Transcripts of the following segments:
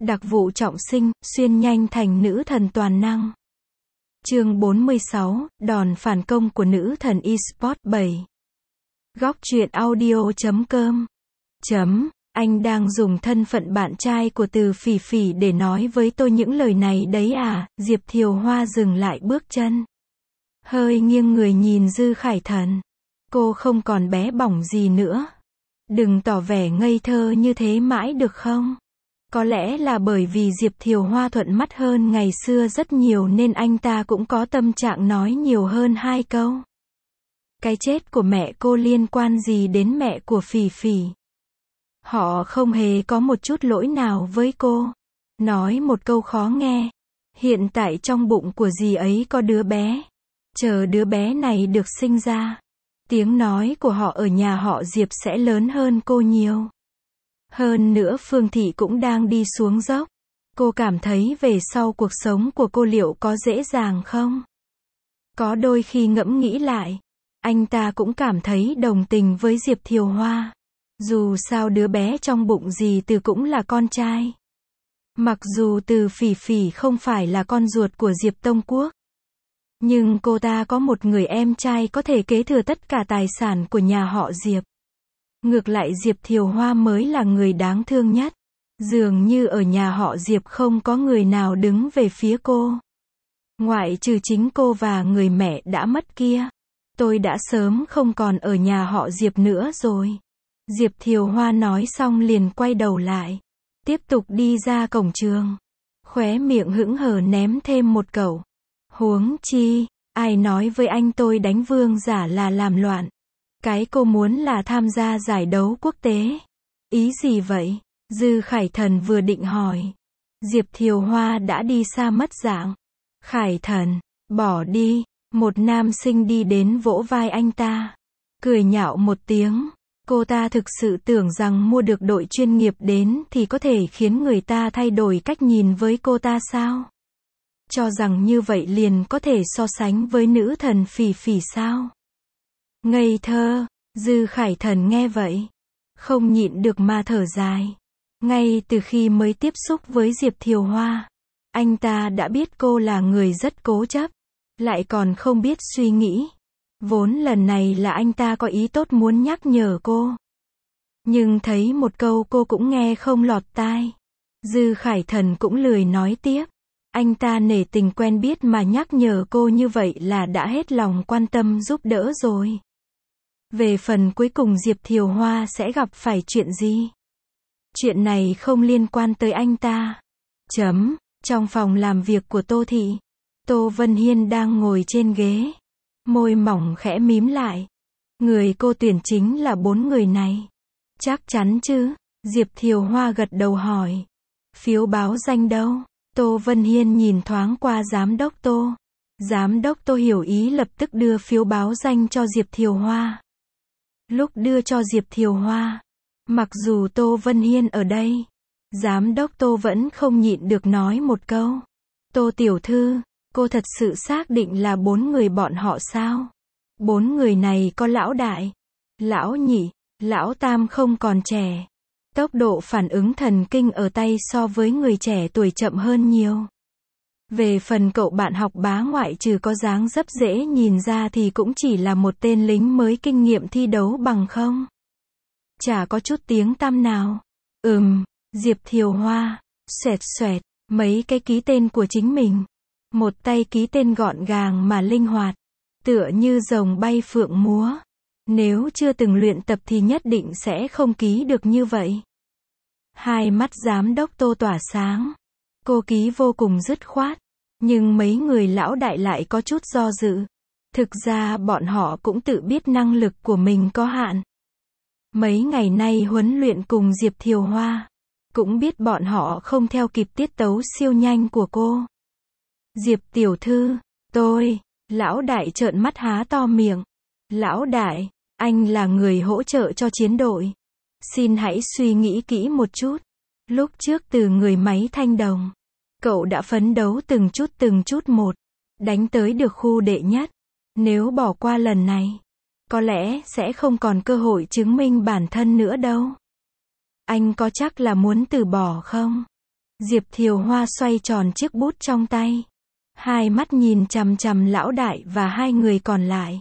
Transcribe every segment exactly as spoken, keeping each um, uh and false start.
Đặc vụ trọng sinh, xuyên nhanh thành nữ thần toàn năng. Chương bốn mươi sáu, đòn phản công của nữ thần eSports bảy. Góc truyện audio chấm com. Chấm, anh đang dùng thân phận bạn trai của Từ Phỉ Phỉ để nói với tôi những lời này đấy à? Diệp Thiều Hoa dừng lại bước chân. Hơi nghiêng người nhìn Dư Khải Thần. Cô không còn bé bỏng gì nữa. Đừng tỏ vẻ ngây thơ như thế mãi được không? Có lẽ là bởi vì Diệp Thiều Hoa thuận mắt hơn ngày xưa rất nhiều nên anh ta cũng có tâm trạng nói nhiều hơn hai câu. Cái chết của mẹ cô liên quan gì đến mẹ của Phỉ Phỉ? Họ không hề có một chút lỗi nào với cô. Nói một câu khó nghe. Hiện tại trong bụng của dì ấy có đứa bé. Chờ đứa bé này được sinh ra. Tiếng nói của họ ở nhà họ Diệp sẽ lớn hơn cô nhiều. Hơn nữa Phương Thị cũng đang đi xuống dốc. Cô cảm thấy về sau cuộc sống của cô liệu có dễ dàng không? Có đôi khi ngẫm nghĩ lại, anh ta cũng cảm thấy đồng tình với Diệp Thiều Hoa. Dù sao đứa bé trong bụng dì Từ cũng là con trai. Mặc dù Từ Phỉ Phỉ không phải là con ruột của Diệp Tông Quốc. Nhưng cô ta có một người em trai có thể kế thừa tất cả tài sản của nhà họ Diệp. Ngược lại Diệp Thiều Hoa mới là người đáng thương nhất. Dường như ở nhà họ Diệp không có người nào đứng về phía cô. Ngoại trừ chính cô và người mẹ đã mất kia. Tôi đã sớm không còn ở nhà họ Diệp nữa rồi. Diệp Thiều Hoa nói xong liền quay đầu lại. Tiếp tục đi ra cổng trường. Khóe miệng hững hờ ném thêm một câu. Huống chi, ai nói với anh tôi đánh vương giả là làm loạn. Cái cô muốn là tham gia giải đấu quốc tế. Ý gì vậy? Dư Khải Thần vừa định hỏi. Diệp Thiều Hoa đã đi xa mất dạng. Khải Thần, bỏ đi. Một nam sinh đi đến vỗ vai anh ta. Cười nhạo một tiếng. Cô ta thực sự tưởng rằng mua được đội chuyên nghiệp đến thì có thể khiến người ta thay đổi cách nhìn với cô ta sao? Cho rằng như vậy liền có thể so sánh với nữ thần Phỉ Phỉ sao? Ngây thơ, Dư Khải Thần nghe vậy. Không nhịn được mà thở dài. Ngay từ khi mới tiếp xúc với Diệp Thiều Hoa, anh ta đã biết cô là người rất cố chấp. Lại còn không biết suy nghĩ. Vốn lần này là anh ta có ý tốt muốn nhắc nhở cô. Nhưng thấy một câu cô cũng nghe không lọt tai. Dư Khải Thần cũng lười nói tiếp. Anh ta nể tình quen biết mà nhắc nhở cô như vậy là đã hết lòng quan tâm giúp đỡ rồi. Về phần cuối cùng Diệp Thiều Hoa sẽ gặp phải chuyện gì? Chuyện này không liên quan tới anh ta. Chấm, trong phòng làm việc của Tô Thị. Tô Vân Hiên đang ngồi trên ghế. Môi mỏng khẽ mím lại. Người cô tuyển chính là bốn người này. Chắc chắn chứ? Diệp Thiều Hoa gật đầu hỏi. Phiếu báo danh đâu? Tô Vân Hiên nhìn thoáng qua giám đốc Tô. Giám đốc Tô hiểu ý lập tức đưa phiếu báo danh cho Diệp Thiều Hoa. Lúc đưa cho Diệp Thiều Hoa, mặc dù Tô Vân Hiên ở đây, giám đốc Tô vẫn không nhịn được nói một câu. Tô tiểu thư, cô thật sự xác định là bốn người bọn họ sao? Bốn người này có lão đại, lão nhị, lão tam không còn trẻ. Tốc độ phản ứng thần kinh ở tay so với người trẻ tuổi chậm hơn nhiều. Về phần cậu bạn học bá ngoại trừ có dáng dấp dễ nhìn ra thì cũng chỉ là một tên lính mới kinh nghiệm thi đấu bằng không. Chả có chút tiếng tăm nào. Ừm, Diệp Thiều Hoa, xoẹt xoẹt, mấy cái ký tên của chính mình. Một tay ký tên gọn gàng mà linh hoạt. Tựa như rồng bay phượng múa. Nếu chưa từng luyện tập thì nhất định sẽ không ký được như vậy. Hai mắt giám đốc Tô tỏa sáng. Cô ký vô cùng dứt khoát. Nhưng mấy người lão đại lại có chút do dự. Thực ra bọn họ cũng tự biết năng lực của mình có hạn. Mấy ngày nay huấn luyện cùng Diệp Thiều Hoa. Cũng biết bọn họ không theo kịp tiết tấu siêu nhanh của cô. Diệp tiểu thư, tôi, lão đại trợn mắt há to miệng. Lão đại, anh là người hỗ trợ cho chiến đội. Xin hãy suy nghĩ kỹ một chút. Lúc trước từ người máy thanh đồng, cậu đã phấn đấu từng chút từng chút một, đánh tới được khu đệ nhất. Nếu bỏ qua lần này, có lẽ sẽ không còn cơ hội chứng minh bản thân nữa đâu. Anh có chắc là muốn từ bỏ không? Diệp Thiều Hoa xoay tròn chiếc bút trong tay. Hai mắt nhìn chằm chằm lão đại và hai người còn lại.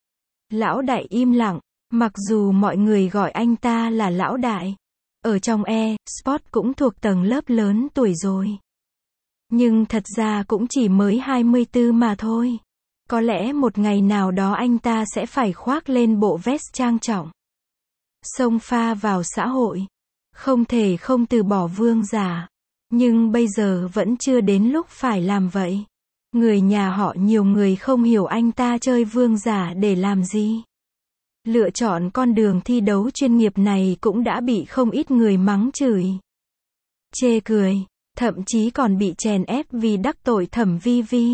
Lão đại im lặng, mặc dù mọi người gọi anh ta là lão đại. Ở trong e-sport cũng thuộc tầng lớp lớn tuổi rồi. Nhưng thật ra cũng chỉ mới hai mươi tư mà thôi. Có lẽ một ngày nào đó anh ta sẽ phải khoác lên bộ vest trang trọng. Xông pha vào xã hội. Không thể không từ bỏ vương giả. Nhưng bây giờ vẫn chưa đến lúc phải làm vậy. Người nhà họ nhiều người không hiểu anh ta chơi vương giả để làm gì. Lựa chọn con đường thi đấu chuyên nghiệp này cũng đã bị không ít người mắng chửi. Chê cười. Thậm chí còn bị chèn ép vì đắc tội Thẩm Vi Vi.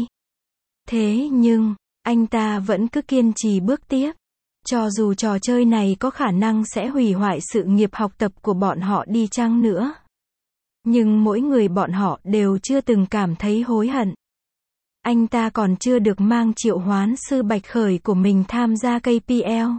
Thế nhưng, anh ta vẫn cứ kiên trì bước tiếp. Cho dù trò chơi này có khả năng sẽ hủy hoại sự nghiệp học tập của bọn họ đi chăng nữa. Nhưng mỗi người bọn họ đều chưa từng cảm thấy hối hận. Anh ta còn chưa được mang triệu hoán sư Bạch Khởi của mình tham gia ca pê lờ.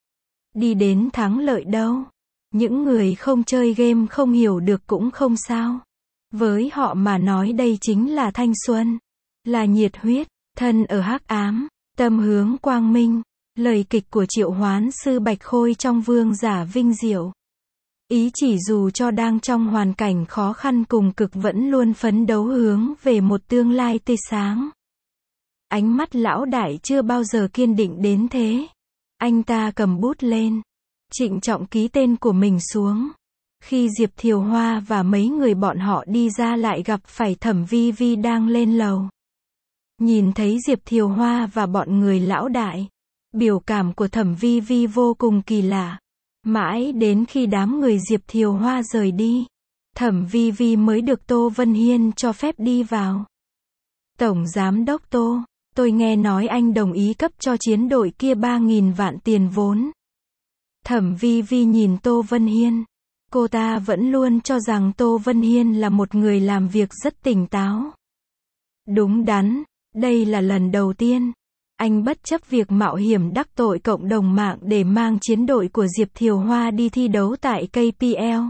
Đi đến thắng lợi đâu. Những người không chơi game không hiểu được cũng không sao. Với họ mà nói đây chính là thanh xuân. Là nhiệt huyết, thân ở hắc ám, tâm hướng quang minh. Lời kịch của triệu hoán sư Bạch Khôi trong vương giả vinh diệu. Ý chỉ dù cho đang trong hoàn cảnh khó khăn cùng cực vẫn luôn phấn đấu hướng về một tương lai tươi sáng. Ánh mắt lão đại chưa bao giờ kiên định đến thế. Anh ta cầm bút lên. Trịnh trọng ký tên của mình xuống. Khi Diệp Thiều Hoa và mấy người bọn họ đi ra lại gặp phải Thẩm Vi Vi đang lên lầu. Nhìn thấy Diệp Thiều Hoa và bọn người lão đại. Biểu cảm của Thẩm Vi Vi vô cùng kỳ lạ. Mãi đến khi đám người Diệp Thiều Hoa rời đi. Thẩm Vi Vi mới được Tô Vân Hiên cho phép đi vào. Tổng Giám đốc Tô, tôi nghe nói anh đồng ý cấp cho chiến đội kia ba nghìn vạn tiền vốn. Thẩm Vi Vi nhìn Tô Vân Hiên. Cô ta vẫn luôn cho rằng Tô Vân Hiên là một người làm việc rất tỉnh táo. Đúng đắn, đây là lần đầu tiên. Anh bất chấp việc mạo hiểm đắc tội cộng đồng mạng để mang chiến đội của Diệp Thiều Hoa đi thi đấu tại ca pê lờ.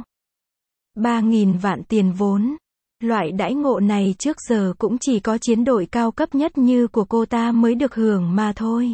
ba nghìn vạn tiền vốn. Loại đãi ngộ này trước giờ cũng chỉ có chiến đội cao cấp nhất như của cô ta mới được hưởng mà thôi.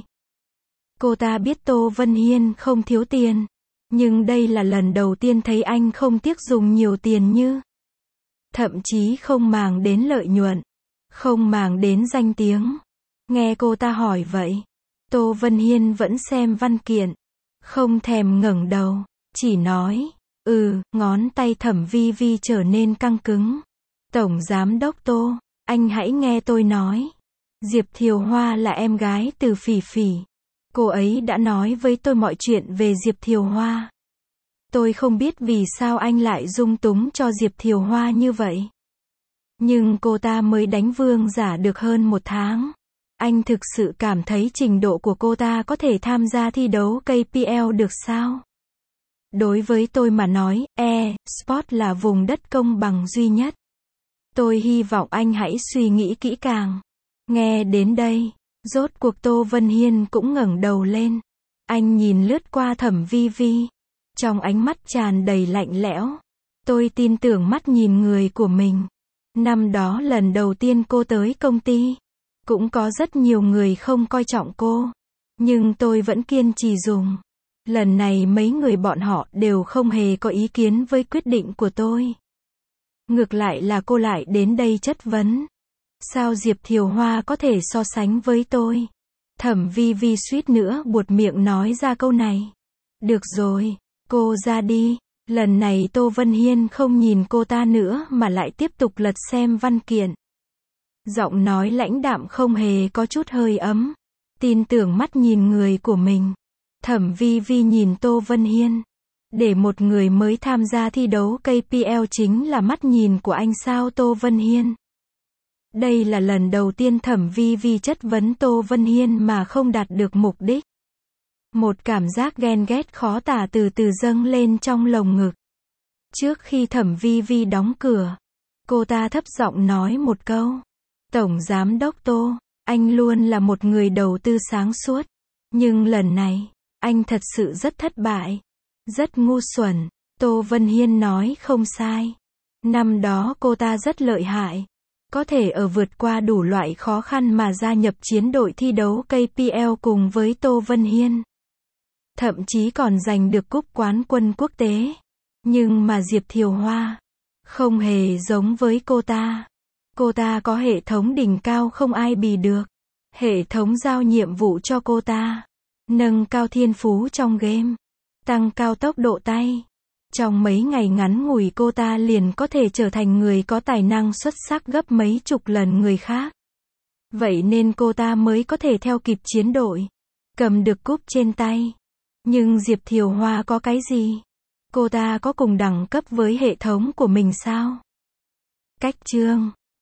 Cô ta biết Tô Vân Hiên không thiếu tiền. Nhưng đây là lần đầu tiên thấy anh không tiếc dùng nhiều tiền như. Thậm chí không màng đến lợi nhuận. Không màng đến danh tiếng. Nghe cô ta hỏi vậy. Tô Vân Hiên vẫn xem văn kiện. Không thèm ngẩng đầu. Chỉ nói. Ừ, ngón tay Thẩm Vi Vi trở nên căng cứng. Tổng Giám đốc Tô, anh hãy nghe tôi nói. Diệp Thiều Hoa là em gái từ Phỉ Phỉ. Cô ấy đã nói với tôi mọi chuyện về Diệp Thiều Hoa. Tôi không biết vì sao anh lại dung túng cho Diệp Thiều Hoa như vậy. Nhưng cô ta mới đánh vương giả được hơn một tháng. Anh thực sự cảm thấy trình độ của cô ta có thể tham gia thi đấu ca pê lờ được sao? Đối với tôi mà nói, e-sport là vùng đất công bằng duy nhất. Tôi hy vọng anh hãy suy nghĩ kỹ càng. Nghe đến đây, rốt cuộc Tô Vân Hiên cũng ngẩng đầu lên. Anh nhìn lướt qua Thẩm Vi Vi. Trong ánh mắt tràn đầy lạnh lẽo. Tôi tin tưởng mắt nhìn người của mình. Năm đó lần đầu tiên cô tới công ty. Cũng có rất nhiều người không coi trọng cô. Nhưng tôi vẫn kiên trì dùng. Lần này mấy người bọn họ đều không hề có ý kiến với quyết định của tôi. Ngược lại là cô lại đến đây chất vấn. Sao Diệp Thiều Hoa có thể so sánh với tôi? Thẩm Vi Vi suýt nữa buột miệng nói ra câu này. Được rồi, cô ra đi. Lần này Tô Vân Hiên không nhìn cô ta nữa mà lại tiếp tục lật xem văn kiện. Giọng nói lãnh đạm không hề có chút hơi ấm. Tin tưởng mắt nhìn người của mình. Thẩm Vi Vi nhìn Tô Vân Hiên. Để một người mới tham gia thi đấu ca pê lờ chính là mắt nhìn của anh sao Tô Vân Hiên. Đây là lần đầu tiên Thẩm Vi Vi chất vấn Tô Vân Hiên mà không đạt được mục đích. Một cảm giác ghen ghét khó tả từ từ dâng lên trong lồng ngực. Trước khi Thẩm Vi Vi đóng cửa, cô ta thấp giọng nói một câu. Tổng Giám đốc Tô, anh luôn là một người đầu tư sáng suốt. Nhưng lần này, anh thật sự rất thất bại. Rất ngu xuẩn. Tô Vân Hiên nói không sai. Năm đó cô ta rất lợi hại. Có thể ở vượt qua đủ loại khó khăn mà gia nhập chiến đội thi đấu ca pê lờ cùng với Tô Vân Hiên. Thậm chí còn giành được cúp quán quân quốc tế. Nhưng mà Diệp Thiều Hoa không hề giống với cô ta. Cô ta có hệ thống đỉnh cao không ai bì được. Hệ thống giao nhiệm vụ cho cô ta. Nâng cao thiên phú trong game. Tăng cao tốc độ tay. Trong mấy ngày ngắn ngủi cô ta liền có thể trở thành người có tài năng xuất sắc gấp mấy chục lần người khác. Vậy nên cô ta mới có thể theo kịp chiến đội. Cầm được cúp trên tay. Nhưng Diệp Thiều Hoa có cái gì? Cô ta có cùng đẳng cấp với hệ thống của mình sao? Cách chương